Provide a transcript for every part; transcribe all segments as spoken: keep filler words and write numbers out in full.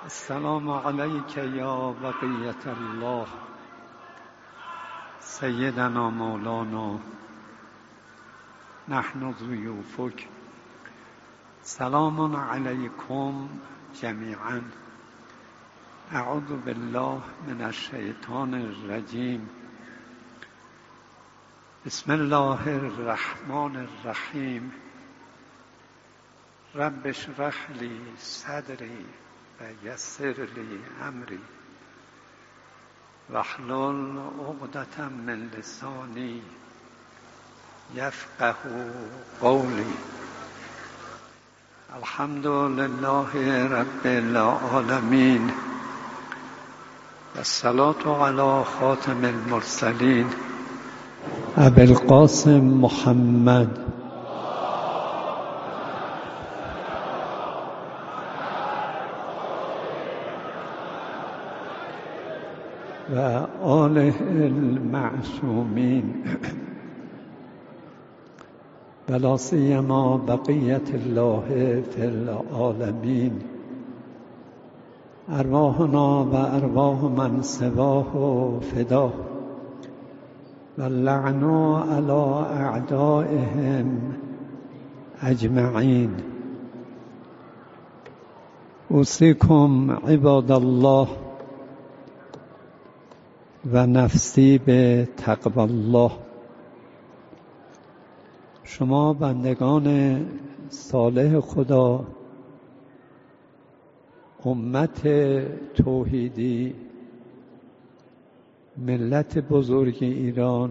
السلام عليك يا بقية الله سيدنا مولانا، نحن ضيوفك. سلام عليكم جميعا. اعوذ بالله من الشیطان الرجیم. بسم الله الرحمن الرحیم. رب اشرح لي صدري ويسر لي امري واحلل عقدة من لساني يفقه قولي. الحمد لله رب العالمين والصلاة على خاتم المرسلين ابي القاسم محمد و آله المعصومین ولا سیما بقیة الله فی العالمین. ارواحنا و ارواح من سواه فداه واللعن علی اعدائهم اجمعین. اوصیکم عباد الله و نفسی به تقوی الله. شما بندگان صالح خدا، امت توحیدی، ملت بزرگ ایران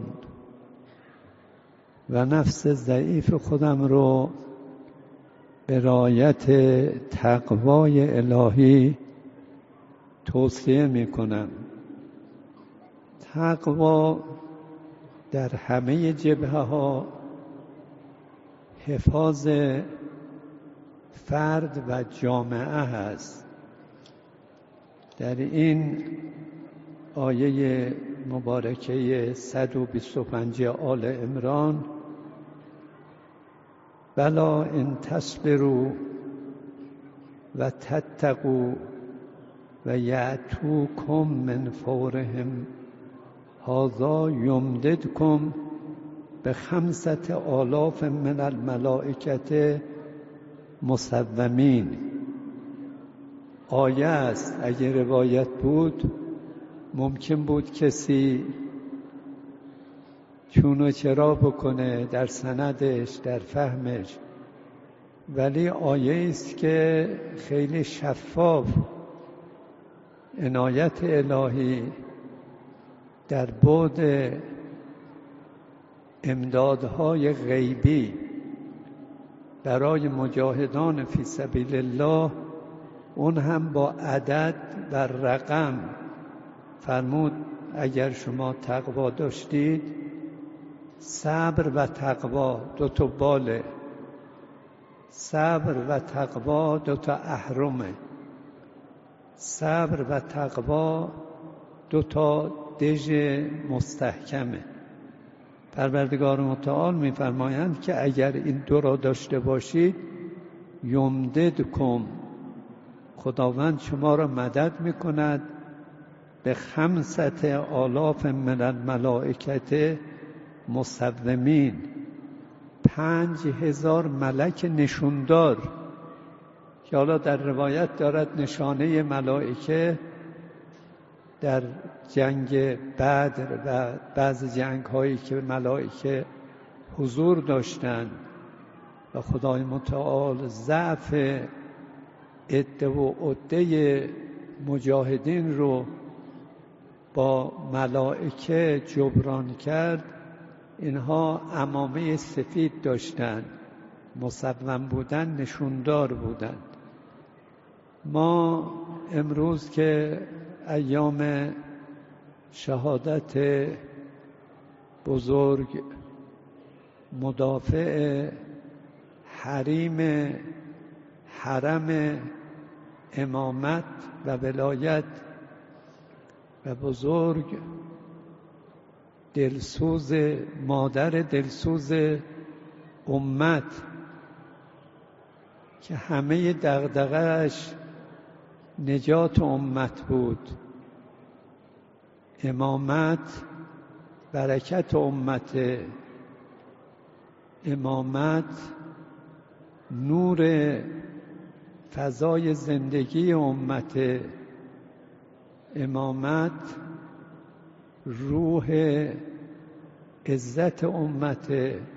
و نفس ضعیف خودم رو به رعایت تقوای الهی توصیه می کنم. تقوا در همه جبهه ها حفاظ فرد و جامعه هست. در این آیه مبارکه صد و بیست و پنج آل عمران، بلا ان تصبروا و تتقوا و یأتوکم من فورهم هذا یمددکم به خمسة آلاف من الملائکة مسومین. آیه است. اگه روایت بود ممکن بود کسی چون و چرا بکنه در سندش، در فهمش، ولی آیه است که خیلی شفاف عنایت الهی در بعد امدادهای غیبی برای مجاهدان فی سبیل الله، اون هم با عدد و رقم فرمود اگر شما تقوا داشتید. صبر و تقوا دو تا باله، صبر و تقوا دو تا اهرمه، صبر و تقوا دو تا دژ مستحکمه. پروردگار متعال می‌فرمایند که اگر این دو را داشته باشید یمددکم، خداوند شما را مدد می‌کند به خمسة آلاف من الملائکة مسومین، پنج هزار ملک نشوندار، که حالا در روایت دارد نشانه ملائکه در جنگ بدر و بعض جنگ هایی که ملائکه حضور داشتند و خدای متعال ضعف عده و عده مجاهدین رو با ملائکه جبران کرد. اینها عمامه سفید داشتند، مسوم بودن، نشوندار بودند. ما امروز که ایام شهادت بزرگ مدافع حریم حرم امامت و ولایت و بزرگ دلسوز مادر دلسوز امت که همه دغدغه‌اش نجات امت بود، امامت برکت امت، امامت نور فضای زندگی امت، امامت روح عزت امت،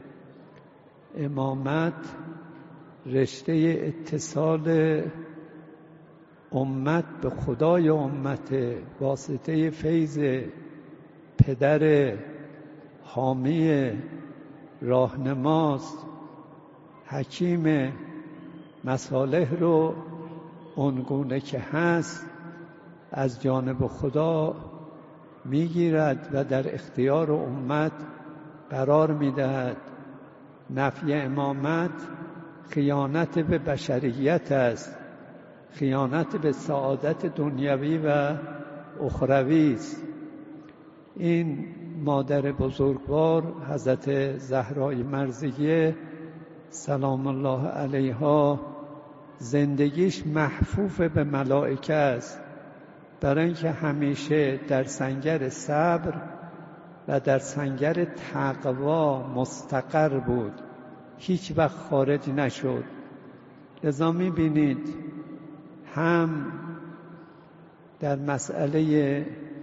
امامت رشته اتصال امت به خدای امت، واسطه فیض پدر حامی راهنماست، حکیم مصالح رو اونگونه که هست از جانب خدا میگیرد و در اختیار امت قرار میدهد. نفی امامت خیانت به بشریت است، خیانت به سعادت دنیوی و اخروی است. این مادر بزرگوار حضرت زهرای مرضیه سلام الله علیها زندگیش محفوف به ملائکه است، برای اینکه همیشه در سنگر صبر و در سنگر تقوا مستقر بود، هیچ وقت خارج نشد. لذا می‌بینید هم در مسئله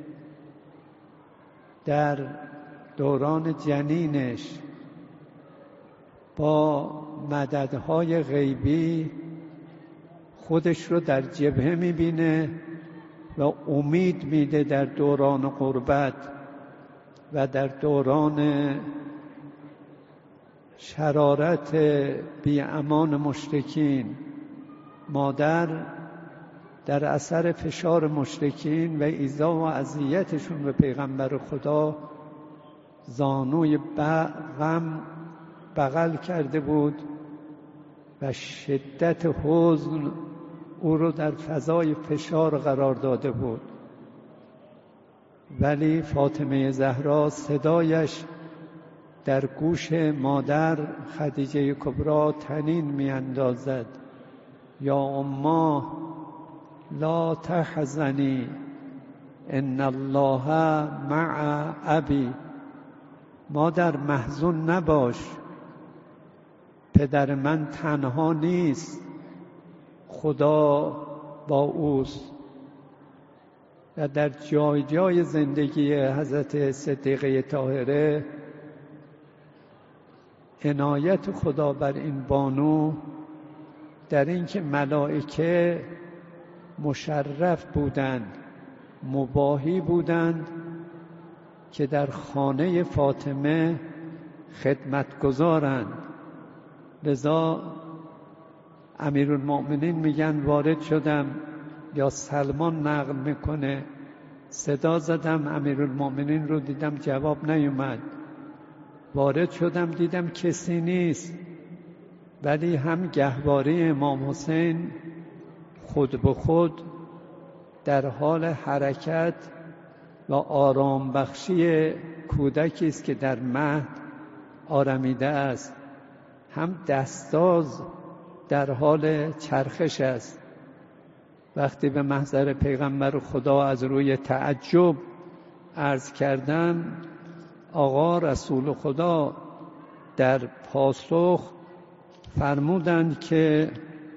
در دوران جنینش با مددهای غیبی خودش رو در جبهه می‌بینه و امید میده در دوران غربت و در دوران شرارت بی امان مشرکین. مادر در اثر فشار مشرکین و ایذا و اذیتشون به پیغمبر خدا زانوی غم بغل کرده بود و شدت حزن او رو در فضای فشار قرار داده بود، ولی فاطمه زهرا صدایش در گوش مادر خدیجه کبری طنین می اندازد: یا اما لا تحزنی ان الله مع ابی. مادر محزون نباش، پدر من تنها نیست، خدا با اوست. و در جای جای زندگی حضرت صدیقه طاهره عنایت خدا بر این بانو در این که ملائکه مشرف بودند، مباحی بودند که در خانه فاطمه خدمت گذارند. لذا امیرالمؤمنین میگن وارد شدم، یا سلمان نقل میکنه، صدا زدم امیرالمؤمنین رو دیدم جواب نیومد، وارد شدم دیدم کسی نیست، ولی هم گهواره امام حسین خود به خود در حال حرکت و آرام بخشی کودکی است که در مهد آرمیده است، هم دستاز در حال چرخش است. وقتی به محضر پیغمبر خدا از روی تعجب عرض کردم، آقا رسول خدا در پاسخ فرمودند که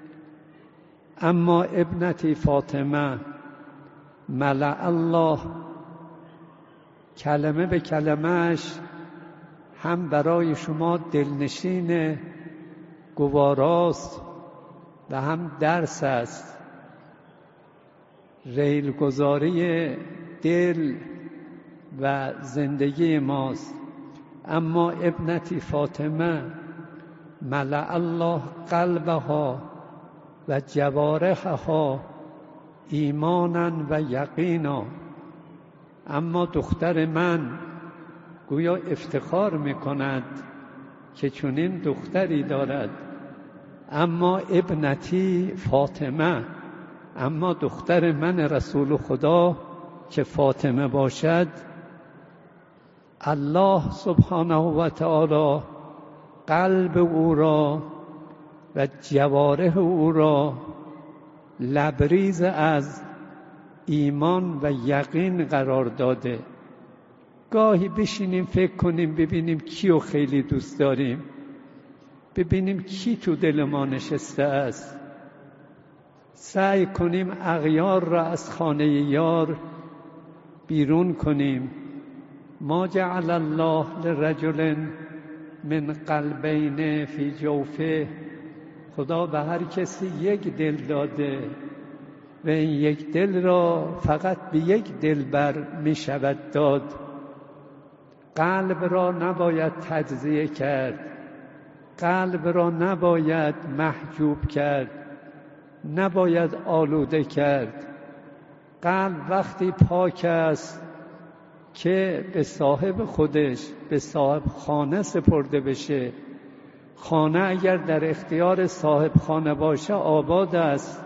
اما ابنتی فاطمه ملأ الله، کلمه به کلمهش هم برای شما دلنشین گواراست و هم درس است، ریلگذاری دل و زندگی ماست. اما ابنتی فاطمه ملأ الله قلبها و جوارحها ایمانا و یقینا. اما دختر من گویا افتخار میکند که چنین دختری دارد. اما ابنتی فاطمه، اما دختر من رسول خدا که فاطمه باشد، الله سبحانه و تعالی قلب او را و جوارح او را لبریز از ایمان و یقین قرار داده. گاهی بشینیم فکر کنیم ببینیم کیو خیلی دوست داریم، ببینیم کی تو دل ما نشسته است. سعی کنیم اغیار را از خانه یار بیرون کنیم. ما جعل الله لرجل من قلبین فی جوفه. خدا به هر کسی یک دل داده و این یک دل را فقط به یک دلبر می شود داد. قلب را نباید تجزیه کرد، قلب را نباید محجوب کرد، نباید آلوده کرد. قلب وقتی پاک است که به صاحب خودش، به صاحب خانه سپرده بشه. خانه اگر در اختیار صاحب خانه باشه آباد است،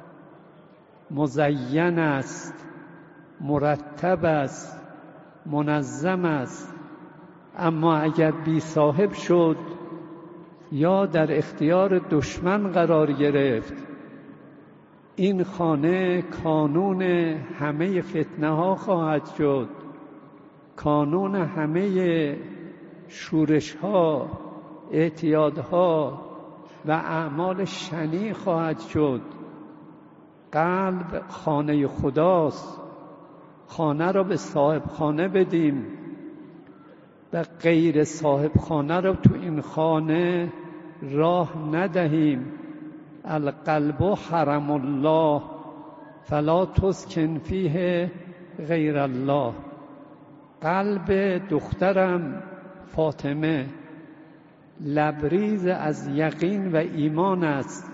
مزین است، مرتب است، منظم است. اما اگر بی صاحب شد یا در اختیار دشمن قرار گرفت، این خانه کانون همه فتنه ها خواهد شد، کانون همه شورش ها، اعتیادها و اعمال شنیع خواهد شد. قلب خانه خداست. خانه را به صاحب خانه بدیم و غیر صاحب خانه را تو این خانه راه ندهیم. القلب حرم الله فلا تسکن فیه غیر الله. قلب دخترم فاطمه لبریز از یقین و ایمان است.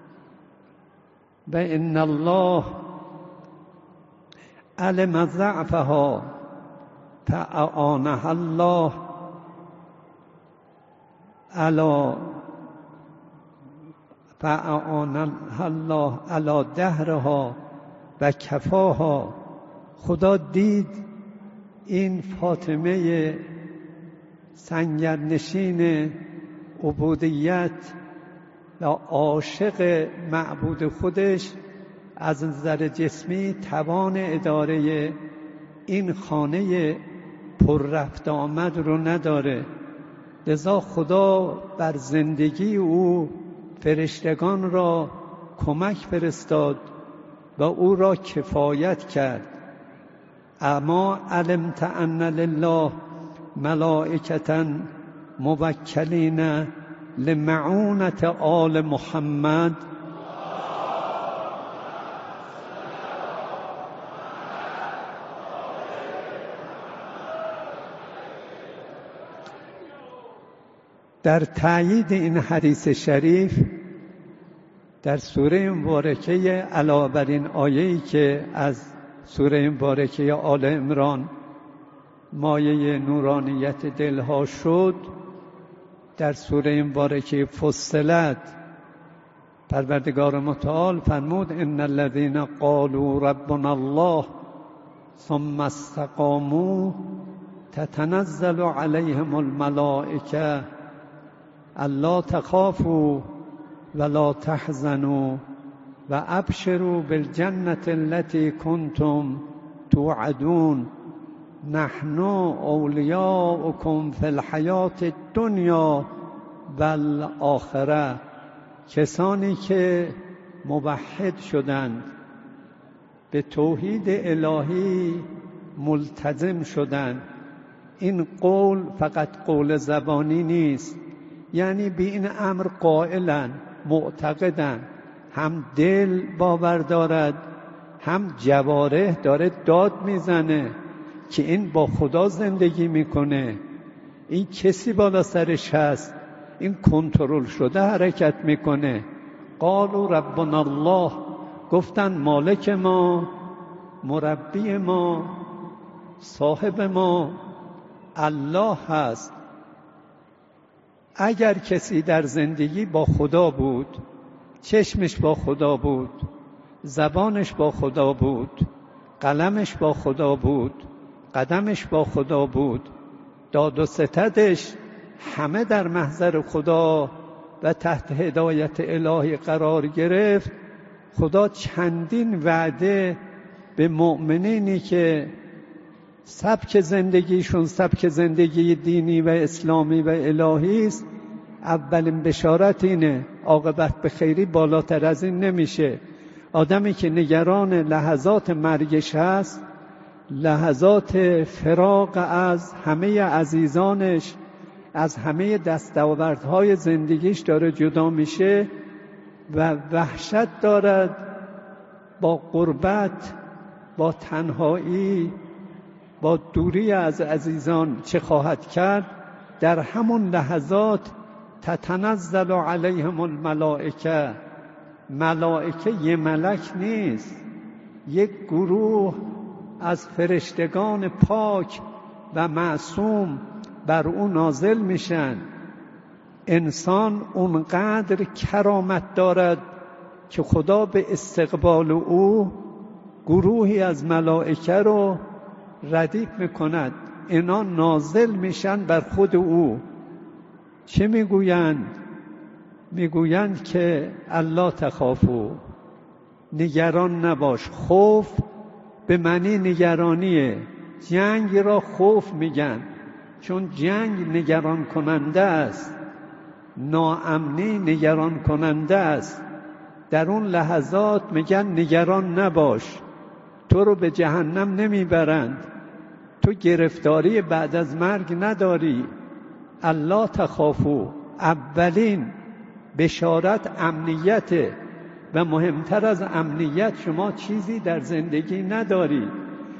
و ان الله علم ضعفها فاعانها الله علی فاعانها الله علی دهرها و کفاها. خدا دید این فاطمه سنگرنشین عبودیت و عاشق معبود خودش از نظر جسمی توان اداره این خانه پر رفت آمد رو نداره. لذا خدا بر زندگی او فرشتگان را کمک فرستاد و او را کفایت کرد. اما علمت ان لله ملائکة موکلین لمعونة آل محمد. در تایید این حدیث شریف در سوره مبارکه علاوه بر این آیه‌ای که از سوره مبارکه آل عمران مایه نورانیت دلها شد، در سوره مبارکه فصلت پروردگار متعال فرمود ان الذين قالوا ربنا الله ثم استقاموا تتنزل عليهم الملائكه الا تخافوا ولا تحزنوا و ابشروا بالجنة التي كنتم توعدون نحن اولیاؤکم فی الحیاة الدنیا و الاخره. کسانی که موحد شدند، به توحید الهی ملتزم شدند. این قول فقط قول زبانی نیست، یعنی به این امر قائلن، معتقدن، هم دل باور دارد هم جوارح داره داد میزنه که این با خدا زندگی میکنه، این کسی بالا سرش هست، این کنترل شده حرکت میکنه. قالوا ربنا الله، گفتن مالک ما، مربی ما، صاحب ما الله هست. اگر کسی در زندگی با خدا بود، چشمش با خدا بود، زبانش با خدا بود، قلمش با خدا بود، قدمش با خدا بود، داد و ستدش همه در محضر خدا و تحت هدایت الهی قرار گرفت، خدا چندین وعده به مؤمنینی که سبک زندگیشون سبک زندگی دینی و اسلامی و الهی است، اولین بشارت اینه عاقبت به خیری بالاتر از این نمیشه. آدمی که نگران لحظات مرگش هست، لحظات فراق از همه عزیزانش، از همه دستاوردهای زندگیش داره جدا میشه و وحشت دارد با غربت، با تنهایی، با دوری از عزیزان چه خواهد کرد. در همون لحظات تتنزل علیهم الملائکه، ملائکه یه ملک نیست، یک گروه از فرشتگان پاک و معصوم بر او نازل میشن. انسان اونقدر کرامت دارد که خدا به استقبال او گروهی از ملائکه رو ردیف میکند. اینا نازل میشن بر خود او. چه میگویند؟ میگویند که الله تخافو، نگران نباش. خوف به معنی نگرانیه. جنگ را خوف میگن چون جنگ نگران کننده است، ناامنی نگران کننده است. در اون لحظات میگن نگران نباش، تو رو به جهنم نمیبرند، تو گرفتاری بعد از مرگ نداری. الله تخافو، اولین بشارت امنیته و مهمتر از امنیت شما چیزی در زندگی نداری.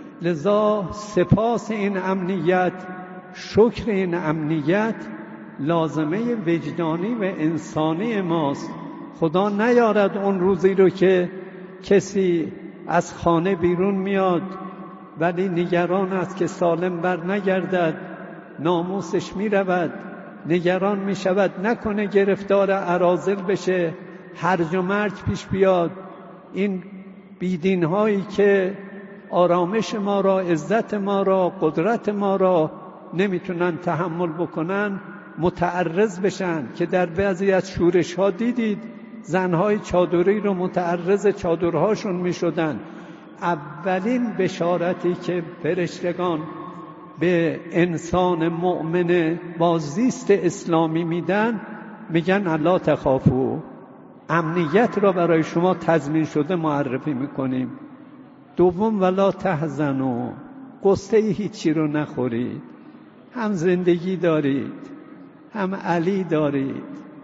لذا سپاس این امنیت، شکر این امنیت لازمه وجدانی و انسانی ماست. خدا نیارد اون روزی رو که کسی از خانه بیرون میاد ولی نگران است که سالم بر نگردد، ناموسش می رود، نگران می شود نکنه گرفتار اراذل بشه، هرج و مرج پیش بیاد. این بیدین هایی که آرامش ما را، عزت ما را، قدرت ما را نمیتونن تحمل بکنن، متعرض بشن که در بعضی از شورش ها دیدید زنهای چادری رو متعرض چادرهاشون می شدن. اولین بشارتی که فرشتگان به انسان مؤمن با زیست اسلامی میدن، میگن الله تخافو، امنیت را برای شما تضمین شده معرفی میکنیم. دوم ولا تحزنوا، قصه هیچی رو نخورید. هم زندگی دارید، هم علی دارید،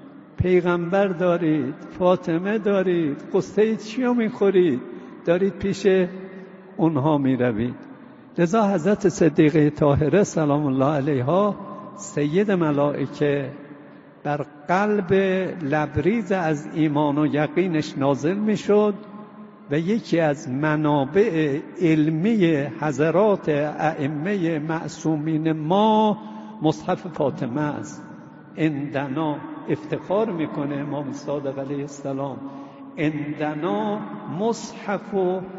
پیغمبر دارید، فاطمه دارید، قصه چی رو میخورید؟ دارید پیش اونها میروید. لذا حضرت صدیقه طاهره سلام الله علیها، سید ملائکه، بر قلب لبریز از ایمان و یقینش نازل میشد و یکی از منابع علمی حضرات ائمه معصومین ما مصحف فاطمه است. عندنا افتخار میکنه امام صادق علیه السلام، عندنا مصحف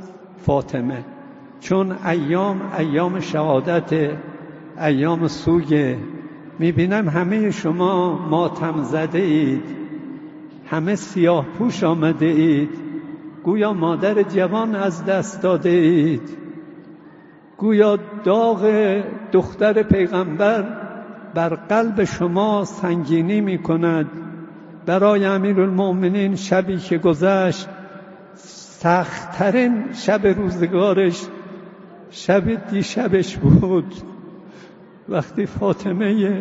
فاطمه، چون ایام ایام شهادت، ایام سوگ. میبینم همه شما ماتم زده اید، همه سیاه پوش آمده اید، گویا مادر جوان از دست داده اید، گویا داغ دختر پیغمبر بر قلب شما سنگینی می کند. برای امیرالمؤمنین شبی که گذشت، سخت‌ترین شب روزگارش شب دیشبش بود، وقتی فاطمه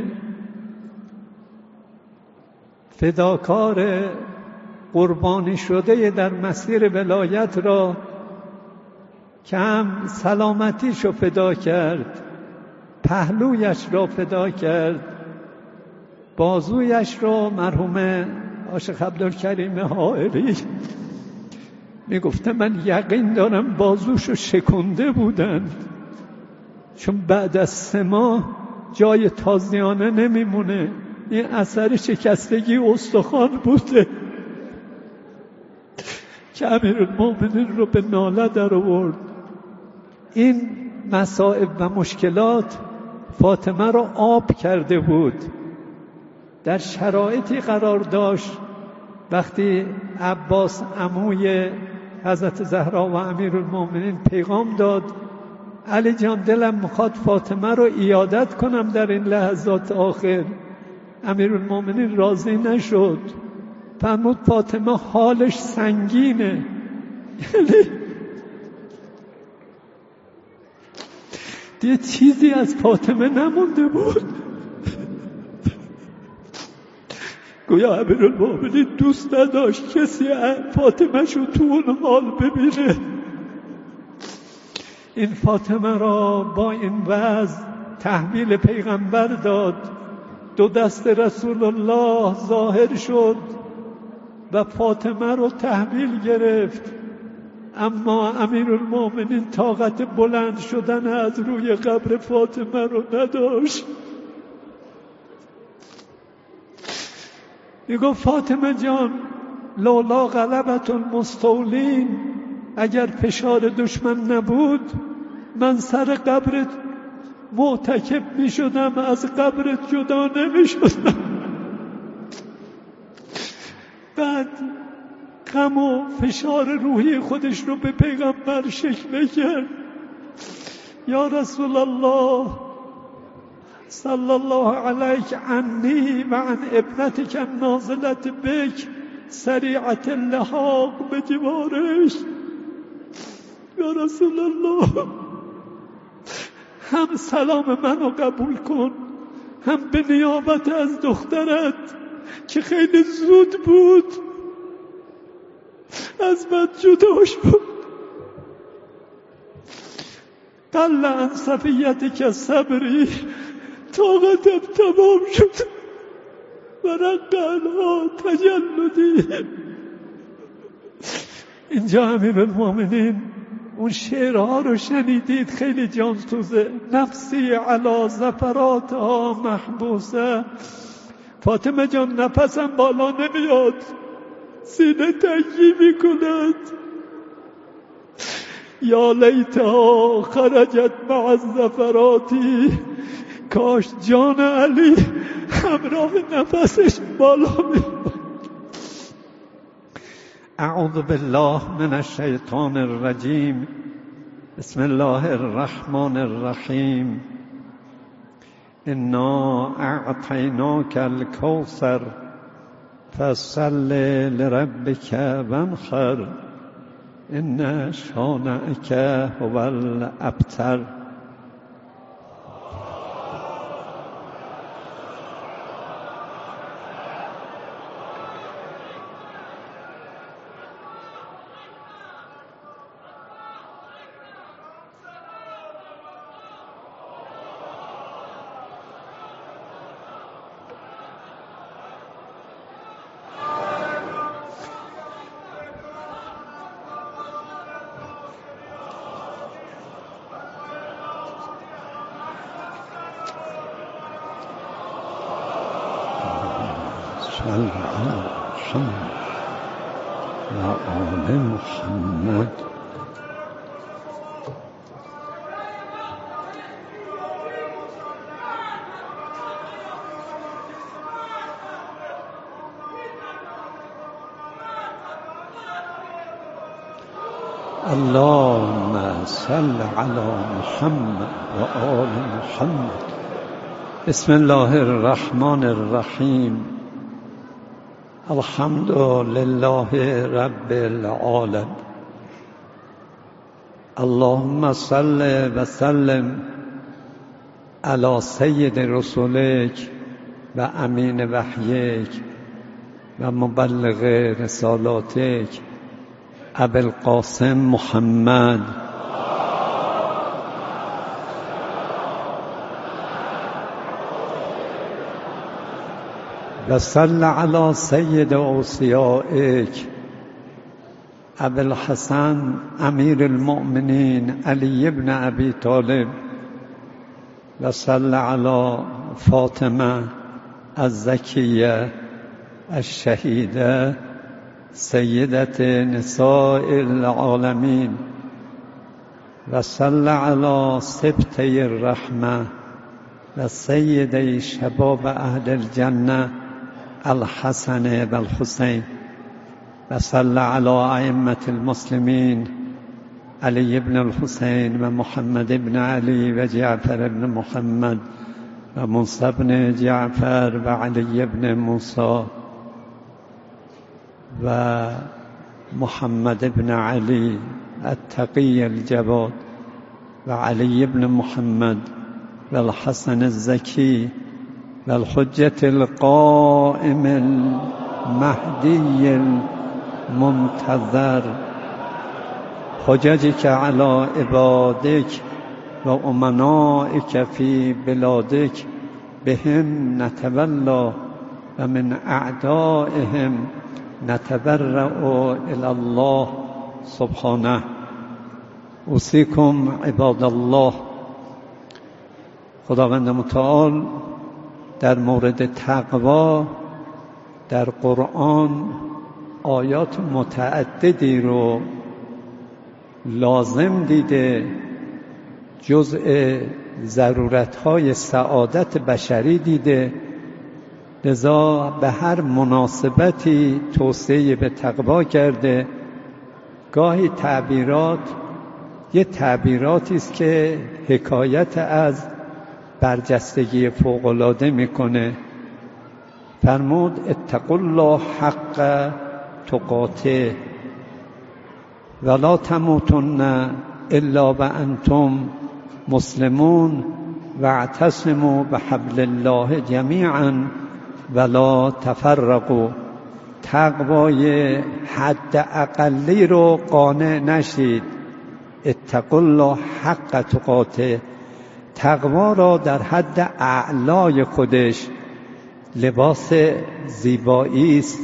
فداکار قربانی شده در مسیر ولایت را که هم سلامتیش رو فدا کرد، پهلویش را فدا کرد، بازویش را مرحوم عاشق عبدالکریم حائری میگفته من یقین دارم بازوشو شکنده بودن، چون بعد از سه ماه جای تازیانه نمیمونه. این اثر شکستگی استخوان بوده که امیرالمؤمنین رو به ناله در آورد. این مصائب و مشکلات فاطمه را آب کرده بود. در شرایطی قرار داشت وقتی عباس عموی حضرت زهرا و امیرالمومنین پیغام داد علی جان دلم میخواد فاطمه رو عیادت کنم در این لحظات آخر. امیرالمومنین راضی نشد، فرمود فاطمه حالش سنگینه. یعنی یه چیزی از فاطمه نمونده بود. گویا امیرالمومنین دوست نداشت کسی فاطمه شو تو اون حال ببینه. این فاطمه را با این وضع تحویل پیغمبر داد. دو دست رسول الله ظاهر شد و فاطمه رو تحویل گرفت. اما امیرالمومنین طاقت بلند شدن از روی قبر فاطمه رو نداشت. میگو فاطمه جان لولا غلبت المستولین، اگر فشار دشمن نبود من سر قبرت معتکف می شدم، از قبرت جدا نمی شدم. بعد غم و فشار روحی خودش رو به پیغمبر شکل کرد. یا رسول الله صلی الله علیک عنی و عن ابنتک النازلة بک سریعة اللحاق به جوارش. یا رسول الله هم سلام منو قبول کن، هم به نیابت از دخترت که خیلی زود بود از من جدا شد. قل عن صفیتک صبری، طاقتم تمام شد و رق عنها تجلدی. اینجا امیرالمومنین اون شعرها رو شنیدید، خیلی جان سوزه. نفسی علی زفراتها محبوسه. فاطمه جان نفسم بالا نمیاد، سینه تنگی میکند. یا لیتها خرجت مع الزفراتی، کاش جان علی همراه نفسش بالا میاد. اعوذ بالله من الشیطان الرجیم. بسم الله الرحمن الرحیم. انا اعطیناک الکوثر فصل لربک وانحر ان شانئک هو الابتر. صل علی محمد و آل محمد. اللهم صل علی محمد و آل محمد. بسم الله الرحمن الرحیم. الحمد لله رب العالمین. اللهم صل و سلم علی سید رسولک و امین وحیک و مبلغ رسالاتک ابوالقاسم محمد و صل علی سید اوصیائک ابوالحسن امیر المؤمنین علی ابن ابی طالب و صل علی فاطمه الزکیه الشهیده سیدت نساء العالمین و صل علی سبطی الرحمه و سیدی شباب اهل الجنه الحسن و الحسین و صلی علی ائمة المسلمین علی ابن الحسین و محمد ابن علی و جعفر ابن محمد و موسی ابن جعفر و علی ابن موسی و محمد ابن علی التقی الجواد و علی ابن محمد و الحسن الزکی و الحجة القائم المهدی المنتظر حججك على عبادك و امنائك في بلادك بهم نتولى و من اعدائهم نتبرأ الى الله سبحانه. اوصیکم عباد الله. خداوند متعال در مورد تقوا در قرآن آیات متعددی رو لازم دیده، جزء ضرورت‌های سعادت بشری دیده، لذا به هر مناسبتی توصیه به تقوا کرده. گاهی تعبیرات یه تعبیراتی است که حکایت از برجستگی فوق‌العاده میکنه. فرمود اتقوا الله حق تقاته ولا تموتن الا وانتم مسلمون واعتصموا بحبل الله جمیعا ولا تفرقوا. تقوای حد اقلی رو قانع نشید. اتقوا الله حق تقاته، تقوا را در حد اعلای خودش لباس زیبایی است.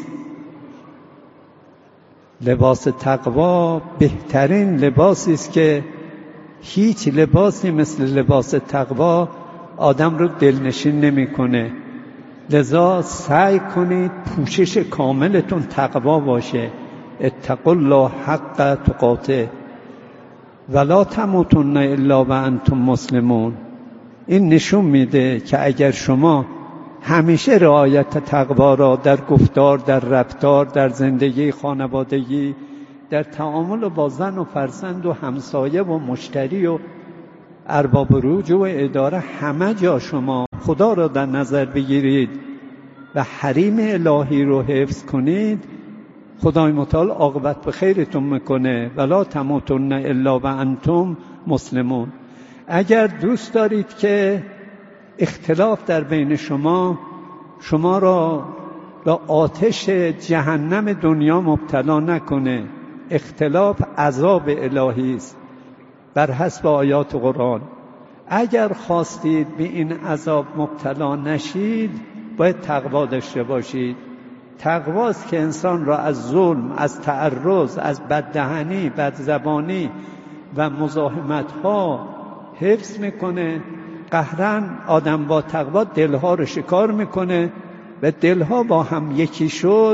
لباس تقوا بهترین لباسی است که هیچ لباسی مثل لباس تقوا آدم رو دلنشین نمی‌کنه. لذا سعی کنید پوشش کاملتون تقوا باشه. اتقوا الله حق تقاته ولا تموتن الا و انتم مسلمون. این نشون میده که اگر شما همیشه رعایت تقوا را در گفتار، در رفتار، در زندگی خانوادگی، در تعامل با زن و فرزند و همسایه و مشتری و ارباب رجوع و اداره، همه جا شما خدا را در نظر بگیرید و حریم الهی رو حفظ کنید، خدای متعال عاقبت به خیرتون میکنه. ولا تموتن الا و انتم مسلمون. اگر دوست دارید که اختلاف در بین شما شما را به آتش جهنم دنیا مبتلا نکنه، اختلاف عذاب الهی است بر حسب آیات قرآن. اگر خواستید به این عذاب مبتلا نشید باید تقوا داشته باشید. تقواست که انسان را از ظلم، از تعرض، از بددهنی، بدزبانی و مزاحمت ها حفظ میکنه. قهرن آدم با تقوا دلها رو شکار میکنه و دلها با هم یکی شد.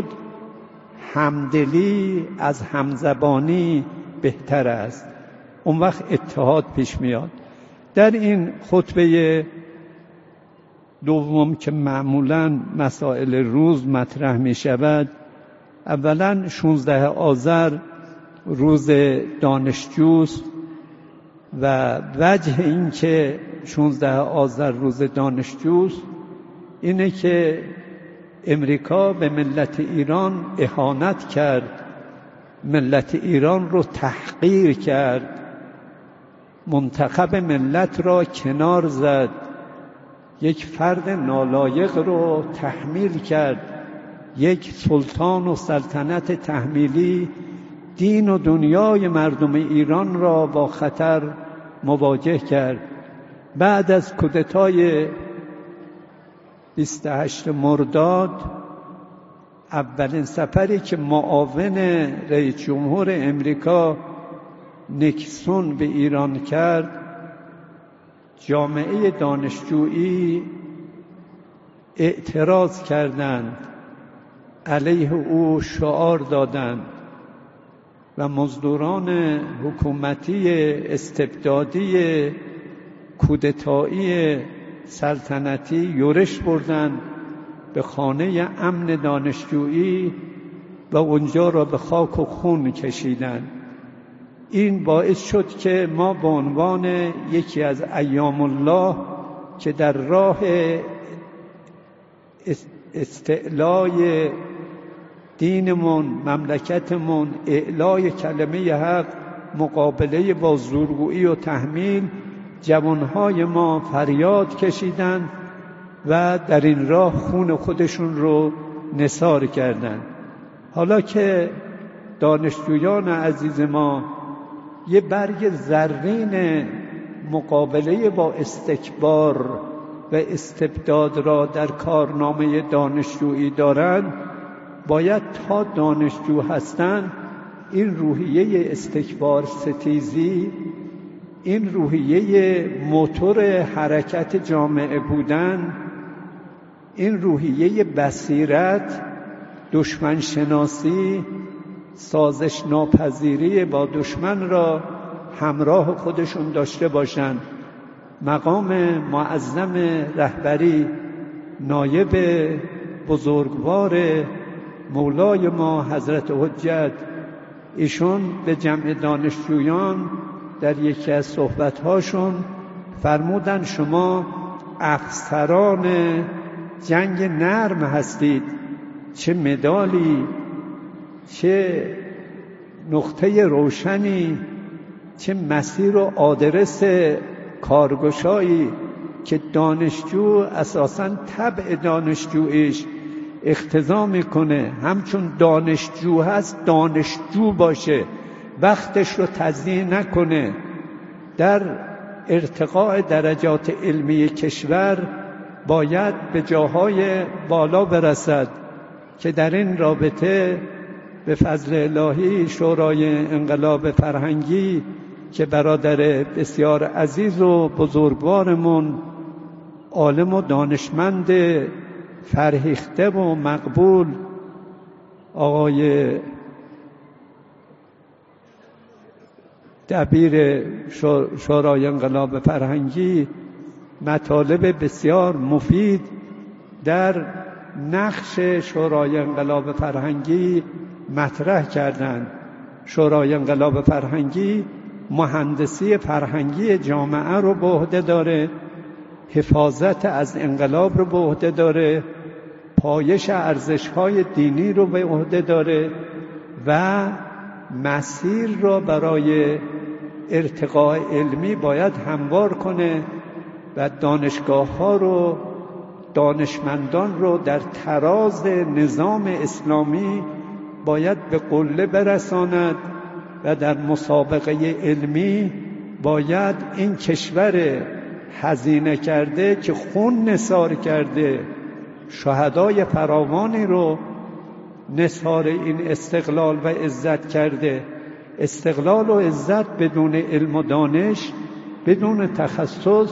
همدلی از همزبانی بهتر است، اون وقت اتحاد پیش میاد. در این خطبه دوم که معمولاً مسائل روز مطرح می شود، اولاً شانزده آذر روز دانشجوست و وجه این که شانزده آذر روز دانشجوست اینه که امریکا به ملت ایران اهانت کرد، ملت ایران رو تحقیر کرد، منتخب ملت را کنار زد، یک فرد نالایق رو تحمیل کرد، یک سلطان و سلطنت تحمیلی دین و دنیای مردم ایران را با خطر مواجه کرد. بعد از کودتای بیست و هشتم مرداد اولین سفری که معاون رئیس جمهور امریکا نیکسون به ایران کرد، جامعه دانشجویی اعتراض کردند، علیه او شعار دادند و مزدوران حکومتی استبدادی کودتایی سلطنتی یورش بردند به خانه امن دانشجویی و اونجا را به خاک و خون کشیدن. این باعث شد که ما به عنوان یکی از ایام الله که در راه استعلای دینمون، مملکتمون، اعلای کلمه حق، مقابله با زورگویی و تحمیل، جوانهای ما فریاد کشیدند و در این راه خون خودشون رو نثار کردند. حالا که دانشجویان عزیز ما یه برگ زرین مقابله با استکبار و استبداد را در کارنامه دانشجویی دارند، باید تا دانشجو هستند این روحیه استکبار ستیزی، این روحیه موتور حرکت جامعه بودن، این روحیه بصیرت، دشمن شناسی، سازش ناپذیری با دشمن را همراه خودشون داشته باشند. مقام معظم رهبری، نایب بزرگوار مولای ما حضرت حجت، ایشون به جمع دانشجویان در یکی از صحبت‌هاشون فرمودن شما افسران جنگ نرم هستید، چه مدالی، چه نقطه روشنی، چه مسیر و آدرس کارگشایی که دانشجو اساساً طبع دانشجویش اقتضا میکنه همچون دانشجو هست دانشجو باشه، وقتش رو تضییع نکنه، در ارتقاء درجات علمی کشور باید به جاهای بالا برسد که در این رابطه به فضل الهی شورای انقلاب فرهنگی که برادر بسیار عزیز و بزرگوارمون، عالم و دانشمند فرهیخته و مقبول آقای دبیر شورای انقلاب فرهنگی مطالب بسیار مفید در نقش شورای انقلاب فرهنگی مطرح کردند. شورای انقلاب فرهنگی مهندسی فرهنگی جامعه رو به عهده داره، حفاظت از انقلاب رو به عهده داره، پایش ارزش‌های دینی رو به عهده داره و مسیر را برای ارتقاء علمی باید هموار کنه و دانشگاه‌ها رو، دانشمندان رو در تراز نظام اسلامی باید به قله برساند و در مسابقه علمی باید این کشور هزینه کرده که خون نثار کرده، شهدای فراوانی رو نثار این استقلال و عزت کرده. استقلال و عزت بدون علم و دانش، بدون تخصص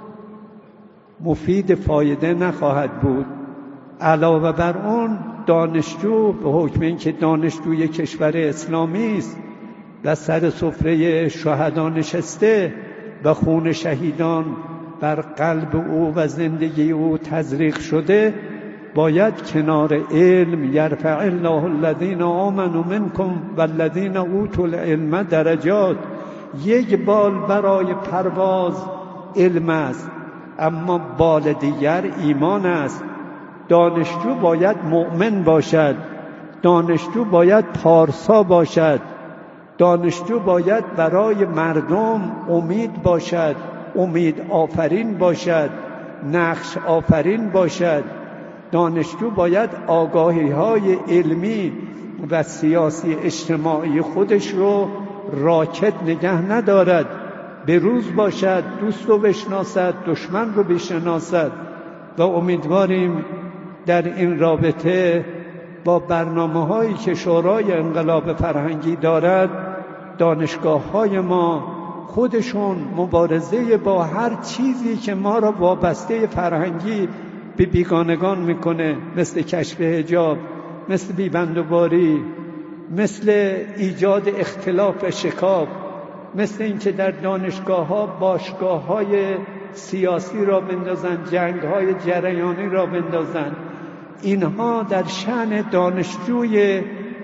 مفید فایده نخواهد بود. علاوه بر اون دانشجو به حکم اینکه دانشجوی کشور اسلامی است و سر سفره شهدا نشسته و خون شهیدان بر قلب او و زندگی او تزریق شده، باید کنار علم یرفع الله الذین آمنوا منکم والذین اوتوا العلم درجات، یک بال برای پرواز علم است اما بال دیگر ایمان است. دانشجو باید مؤمن باشد، دانشجو باید پارسا باشد، دانشجو باید برای مردم امید باشد، امید آفرین باشد، نقش آفرین باشد. دانشجو باید آگاهی های علمی و سیاسی اجتماعی خودش رو راکد نگه ندارد، به روز باشد، دوست رو بشناسد، دشمن رو بشناسد. و امیدواریم در این رابطه با برنامه هایی که شورای انقلاب فرهنگی دارد، دانشگاه های ما خودشون مبارزه با هر چیزی که ما را وابسته فرهنگی به بیگانگان میکنه، مثل کشف حجاب، مثل بیبندوباری، مثل ایجاد اختلاف شکاف، مثل اینکه در دانشگاه ها باشگاه های سیاسی را بندازن، جنگ های جریانی را بندازن. اینها در شأن دانشجوی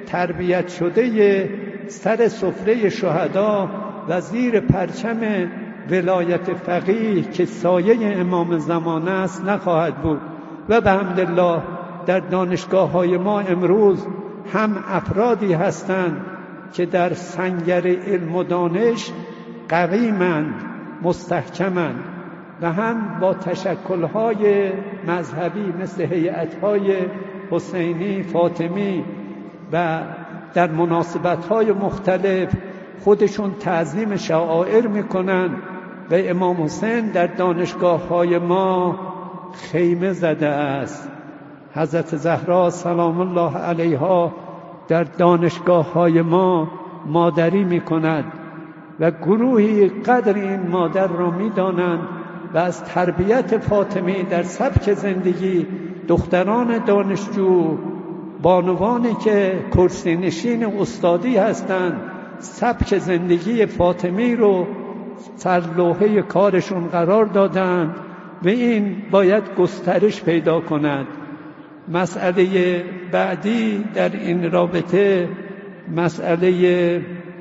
تربیت شده سر سفره شهدا و زیر پرچم ولایت فقیه که سایه امام زمان است نخواهد بود. و به حمدالله در دانشگاه های ما امروز هم افرادی هستند که در سنگر علم و دانش قویمند، مستحکمند و هم با تشکل‌های مذهبی مثل هیئت‌های حسینی، فاطمی و در مناسبت‌های مختلف خودشون تعظیم شعائر میکنن و امام حسین در دانشگاه‌های ما خیمه زده است. حضرت زهرا سلام الله علیها در دانشگاه‌های ما مادری میکند و گروهی قدر این مادر را میدانند و از تربیت فاطمی در سبک زندگی دختران دانشجو، بانوانی که کرسی نشین استادی هستند، سبک زندگی فاطمی رو سرلوحه کارشون قرار دادند و این باید گسترش پیدا کند. مسئله بعدی در این رابطه مسئله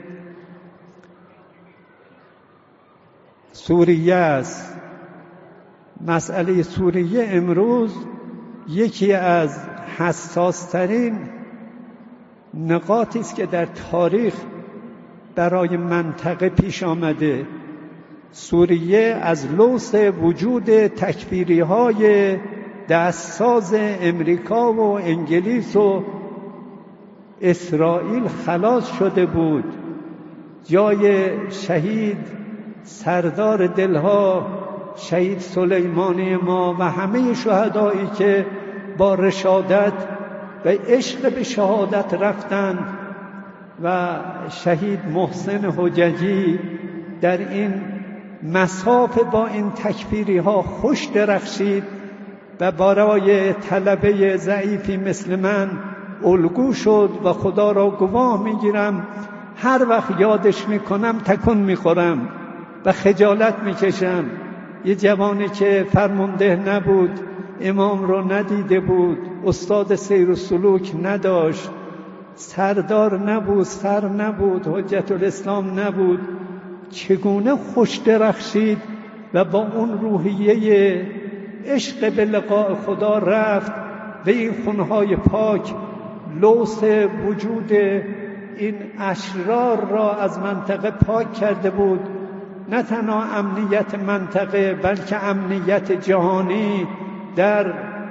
سوریه است. مسئله سوریه امروز یکی از حساس‌ترین نقاطی است که در تاریخ برای منطقه پیش آمده. سوریه از لوث وجود تکفیری‌های دستساز امریکا و انگلیس و اسرائیل خلاص شده بود. جای شهید سردار دلها شهید سلیمانی ما و همه شهدایی که با رشادت و عشق به شهادت رفتند و شهید محسن حججی در این مساف با این تکفیری ها خوش درخشید و برای طلبه ضعیفی مثل من الگو شد و خدا را گواه میگیرم هر وقت یادش میکنم تکون میخورم و خجالت میکشم. یه جوانی که فرمانده نبود، امام رو ندیده بود، استاد سیر و سلوک نداشت، سردار نبود، سر نبود، حجت الاسلام نبود، چگونه خوش درخشید و با اون روحیه عشق به لقاء خدا رفت و این خونهای پاک لوث وجود این اشرار را از منطقه پاک کرده بود. نه تنها امنیت منطقه بلکه امنیت جهانی در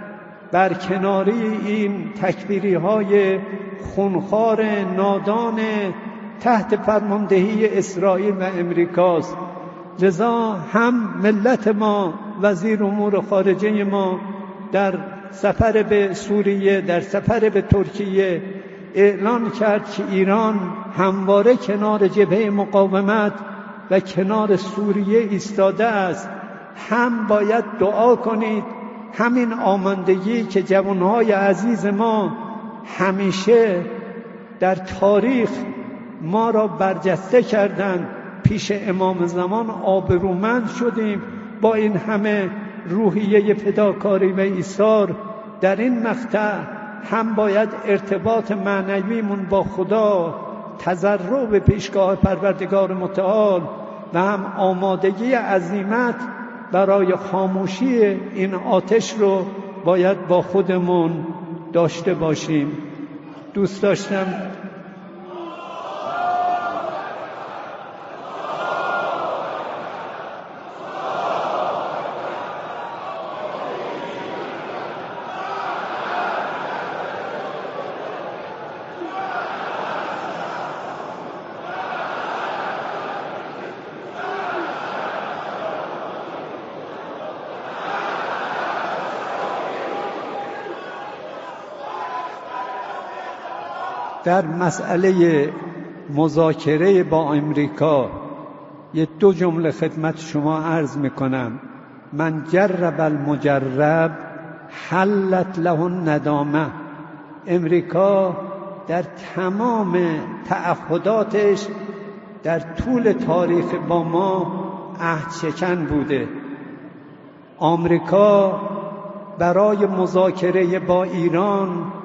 برکناری این تکفیری های خونخوار نادان تحت فرماندهی اسرائیل و امریکاست. لذا هم ملت ما، وزیر امور خارجه ما در سفر به سوریه، در سفر به ترکیه اعلان کرد که ایران همواره کنار جبهه مقاومت و کنار سوریه ایستاده است. هم باید دعا کنید همین آماندگی که جوانهای عزیز ما همیشه در تاریخ ما را برجسته کردند، پیش امام زمان آبرومند شدیم. با این همه روحیه فداکاری و ایثار در این مقطع هم باید ارتباط معنویمون با خدا، تضرع به پیشگاه پروردگار متعال و هم آمادگی عزیمت برای خاموشی این آتش رو باید با خودمون داشته باشیم. دوست داشتم در مسئله مذاکره با امریکا یه دو جمله خدمت شما عرض میکنم. من جرب المجرب حلت له الندامه. امریکا در تمام تعهداتش در طول تاریخ با ما عهدشکن بوده. آمریکا برای مذاکره با ایران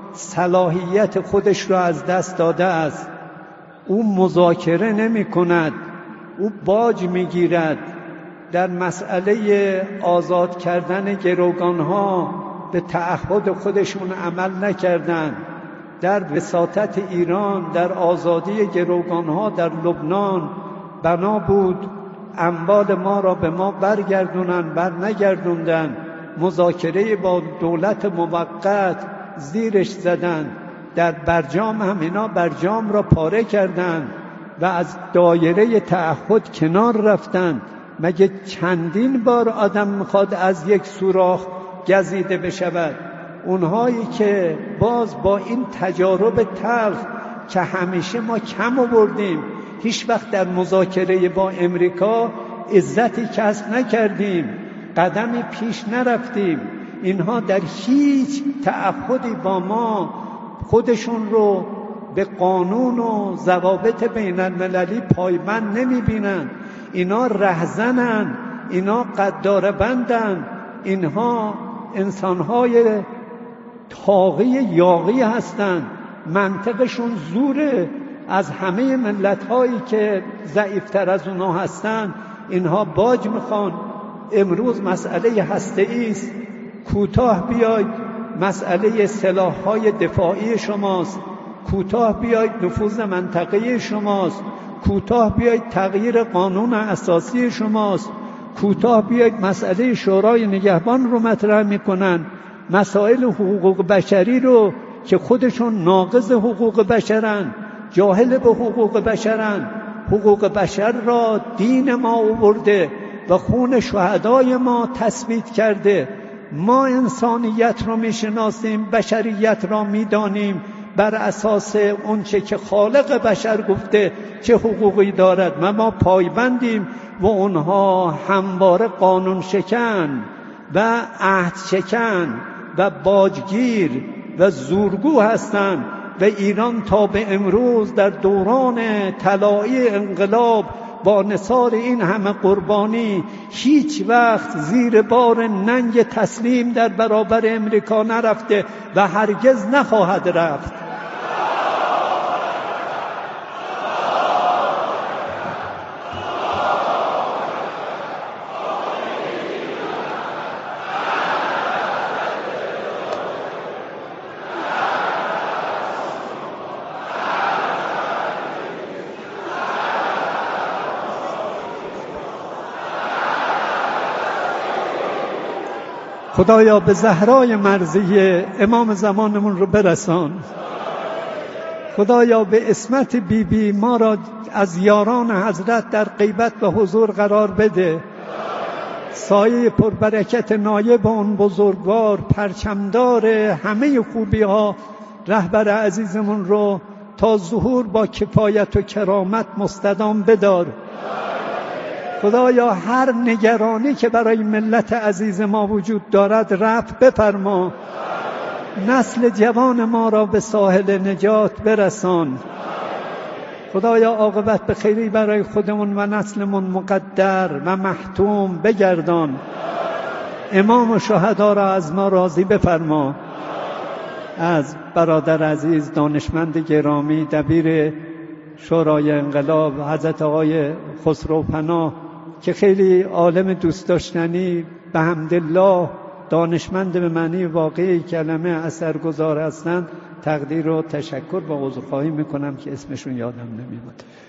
صلاحیت خودش را از دست داده است. او مذاکره نمی کند، او باج می گیرد. در مسئله آزاد کردن گروگانها به تعهد خودشون عمل نکردند. در وساطت ایران در آزادی گروگانها در لبنان بنا بود اموال ما را به ما برگردونن، بر نگردوندن. مذاکره با دولت موقت زیرش زدن. در برجام هم اینا برجام را پاره کردند و از دایره تعهد کنار رفتند. مگه چندین بار آدم میخواد از یک سوراخ گزیده بشود؟ اونهایی که باز با این تجارب تلخ که همیشه ما کم آوردیم، هیچ وقت در مذاکره با امریکا عزتی کسب نکردیم، قدمی پیش نرفتیم، اینها در هیچ تعهدی با ما خودشون رو به قانون و ضوابط بین المللی پایبند نمیبینن. اینا رهزنن، اینا قدار بندن، اینها انسانهای طاغی یاغی هستند. منطقشون زوره. از همه ملت‌هایی که ضعیفتر از اونها هستند اینها باج میخوان. امروز مسئله هسته‌ای است، کوتاه بیاید مسئله سلاح‌های دفاعی شماست، کوتاه بیاید نفوذ منطقه‌ای شماست، کوتاه بیاید تغییر قانون اساسی شماست، کوتاه بیاید مسئله شورای نگهبان رو مطرح میکنن، مسائل حقوق بشری رو که خودشون ناقض حقوق بشرن، جاهل به حقوق بشرن. حقوق بشر را دین ما آورده و خون شهدای ما تثبیت کرده. ما انسانیت رو میشناسیم، بشریت را میدانیم بر اساس اونچه که خالق بشر گفته چه حقوقی دارد و ما پایبندیم و اونها همواره قانون شکن و عهد شکن و باجگیر و زورگو هستند. و ایران تا به امروز در دوران طلایی انقلاب با نثار این همه قربانی هیچ وقت زیر بار ننگ تسلیم در برابر امریکا نرفته و هرگز نخواهد رفت. خدایا به زهرای مرضیه امام زمانمون رو برسان. خدایا به عصمت بی بی ما را از یاران حضرت در غیبت و حضور قرار بده. سایه پربرکت نایب اون بزرگوار، پرچمدار همه خوبی ها، رهبر عزیزمون رو تا ظهور با کفایت و کرامت مستدام بدار. خدایا هر نگرانی که برای ملت عزیز ما وجود دارد رفع بفرما. نسل جوان ما را به ساحل نجات برسان. خدایا عاقبت به خیری برای خودمون و نسلمون مقدر و محتوم بگردان. امام و شهدا را از ما راضی بفرما. از برادر عزیز دانشمند گرامی دبیر شورای انقلاب حضرت آقای خسرو پناه که خیلی عالم دوست داشتنی به حمدالله دانشمند به معنی واقعی کلمه اثرگذار هستند، تقدیر و تشکر و عذرخواهی میکنم که اسمشون یادم نمیاد.